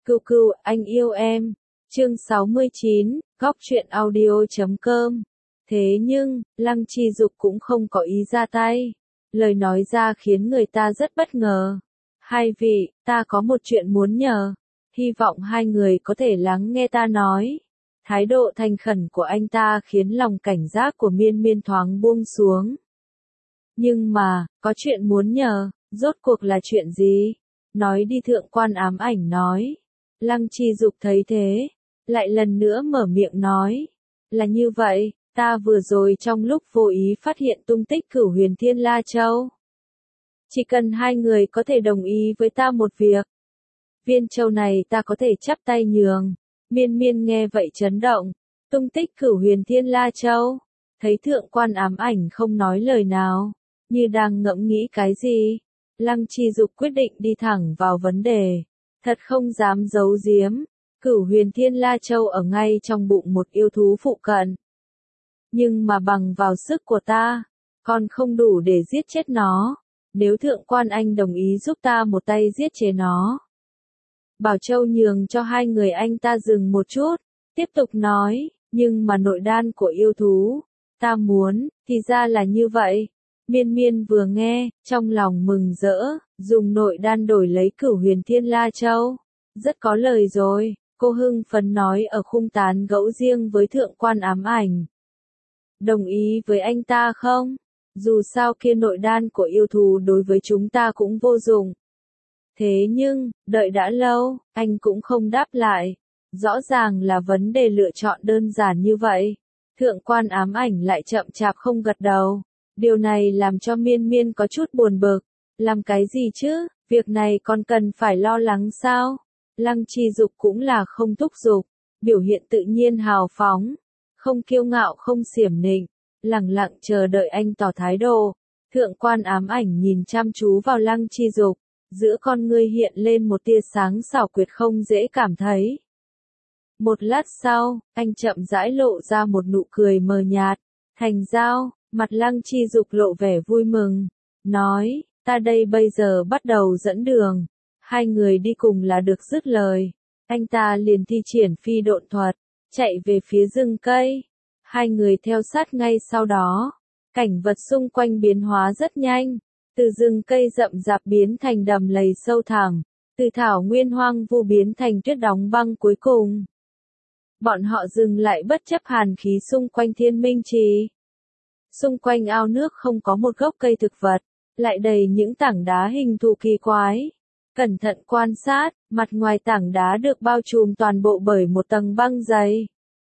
Cừu cừu, anh yêu em. Chương 69, Góc truyện audio.com. Thế nhưng, Lăng Chi Dục cũng không có ý ra tay. Lời nói ra khiến người ta rất bất ngờ. Hai vị, ta có một chuyện muốn nhờ. Hy vọng hai người có thể lắng nghe ta nói. Thái độ thành khẩn của anh ta khiến lòng cảnh giác của Miên Miên thoáng buông xuống. Nhưng mà, có chuyện muốn nhờ, rốt cuộc là chuyện gì? Nói đi, Thượng Quan Ám Ảnh nói. Lăng Chi Dục thấy thế, lại lần nữa mở miệng nói. Là như vậy, ta vừa rồi trong lúc vô ý phát hiện tung tích Cửu Huyền Thiên La Châu. Chỉ cần hai người có thể đồng ý với ta một việc. Viên châu này ta có thể chắp tay nhường. Miên Miên nghe vậy chấn động. Tung tích Cửu Huyền Thiên La Châu. Thấy Thượng Quan Ám Ảnh không nói lời nào, như đang ngẫm nghĩ cái gì. Lăng Chi Dục quyết định đi thẳng vào vấn đề. Thật không dám giấu giếm, Cửu Huyền Thiên La Châu ở ngay trong bụng một yêu thú phụ cận. Nhưng mà bằng vào sức của ta, còn không đủ để giết chết nó. Nếu Thượng Quan anh đồng ý giúp ta một tay giết chế nó. Bảo Châu nhường cho hai người anh ta dừng một chút, tiếp tục nói, nhưng mà nội đan của yêu thú, ta muốn, thì ra là như vậy. Miên Miên vừa nghe, trong lòng mừng rỡ, dùng nội đan đổi lấy Cửu Huyền Thiên La Châu. Rất có lời rồi, cô hưng phấn nói ở khung tán gẫu riêng với Thượng Quan Ám Ảnh. Đồng ý với anh ta không? Dù sao kia nội đan của yêu thú đối với chúng ta cũng vô dụng. Thế nhưng, đợi đã lâu, anh cũng không đáp lại. Rõ ràng là vấn đề lựa chọn đơn giản như vậy. Thượng Quan Ám Ảnh lại chậm chạp không gật đầu. Điều này làm cho Miên Miên có chút buồn bực. Làm cái gì chứ, việc này còn cần phải lo lắng sao? Lăng Chi Dục cũng là không thúc giục, biểu hiện tự nhiên hào phóng, không kiêu ngạo không xiểm nịnh, lẳng lặng chờ đợi anh tỏ thái độ. Thượng Quan Ám Ảnh nhìn chăm chú vào Lăng Chi Dục, giữa con ngươi hiện lên một tia sáng xảo quyệt không dễ cảm thấy. Một lát sau, anh chậm rãi lộ ra một nụ cười mờ nhạt. Thành giao, mặt Lăng Chi Dục lộ vẻ vui mừng, nói, ta đây bây giờ bắt đầu dẫn đường. Hai người đi cùng là được, dứt lời. Anh ta liền thi triển phi độn thuật, chạy về phía rừng cây. Hai người theo sát ngay sau đó. Cảnh vật xung quanh biến hóa rất nhanh. Từ rừng cây rậm rạp biến thành đầm lầy sâu thẳm. Từ thảo nguyên hoang vu biến thành tuyết đóng băng cuối cùng. Bọn họ dừng lại bất chấp hàn khí xung quanh Thiên Minh Trì. Xung quanh ao nước không có một gốc cây thực vật, lại đầy những tảng đá hình thù kỳ quái. Cẩn thận quan sát, mặt ngoài tảng đá được bao trùm toàn bộ bởi một tầng băng dày.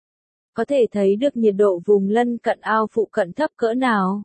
Có thể thấy được nhiệt độ vùng lân cận ao phụ cận thấp cỡ nào.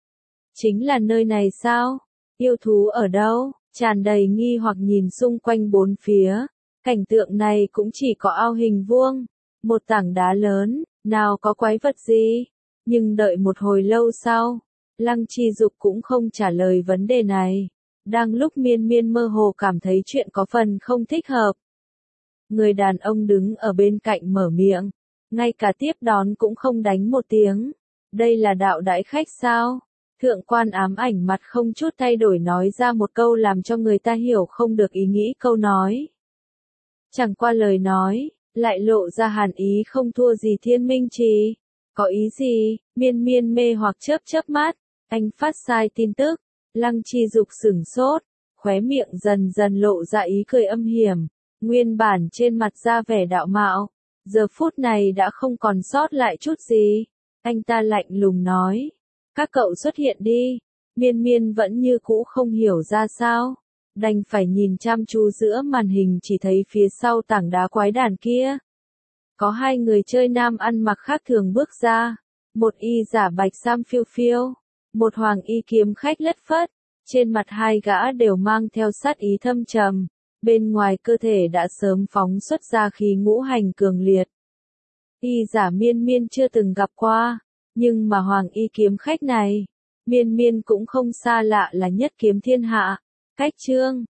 Chính là nơi này sao? Yêu thú ở đâu? Tràn đầy nghi hoặc nhìn xung quanh bốn phía. Cảnh tượng này cũng chỉ có ao hình vuông, một tảng đá lớn, nào có quái vật gì. Nhưng đợi một hồi lâu sau, Lăng Chi Dục cũng không trả lời vấn đề này. Đang lúc Miên Miên mơ hồ cảm thấy chuyện có phần không thích hợp. Người đàn ông đứng ở bên cạnh mở miệng, ngay cả tiếp đón cũng không đánh một tiếng. Đây là đạo đãi khách sao? Thượng Quan Ám Ảnh mặt không chút thay đổi nói ra một câu làm cho người ta hiểu không được ý nghĩ câu nói. Chẳng qua lời nói, lại lộ ra hàn ý không thua gì Thiên Minh Trì. Có ý gì? Miên Miên mê hoặc chớp chớp mắt. Anh phát sai tin tức. Lăng Chi Dục sửng sốt, khóe miệng dần dần lộ ra ý cười âm hiểm. Nguyên bản trên mặt ra vẻ đạo mạo, giờ phút này đã không còn sót lại chút gì. Anh ta lạnh lùng nói, các cậu xuất hiện đi. Miên Miên vẫn như cũ không hiểu ra sao, đành phải nhìn chăm chú giữa màn hình, chỉ thấy phía sau tảng đá quái đản kia. Có hai người chơi nam ăn mặc khác thường bước ra, một y giả bạch sam phiêu phiêu, một hoàng y kiếm khách lất phất. Trên mặt hai gã đều mang theo sát ý thâm trầm, bên ngoài cơ thể đã sớm phóng xuất ra khí ngũ hành cường liệt. Y giả Miên Miên chưa từng gặp qua, nhưng mà hoàng y kiếm khách này, Miên Miên cũng không xa lạ, là nhất kiếm thiên hạ, Cách Trương.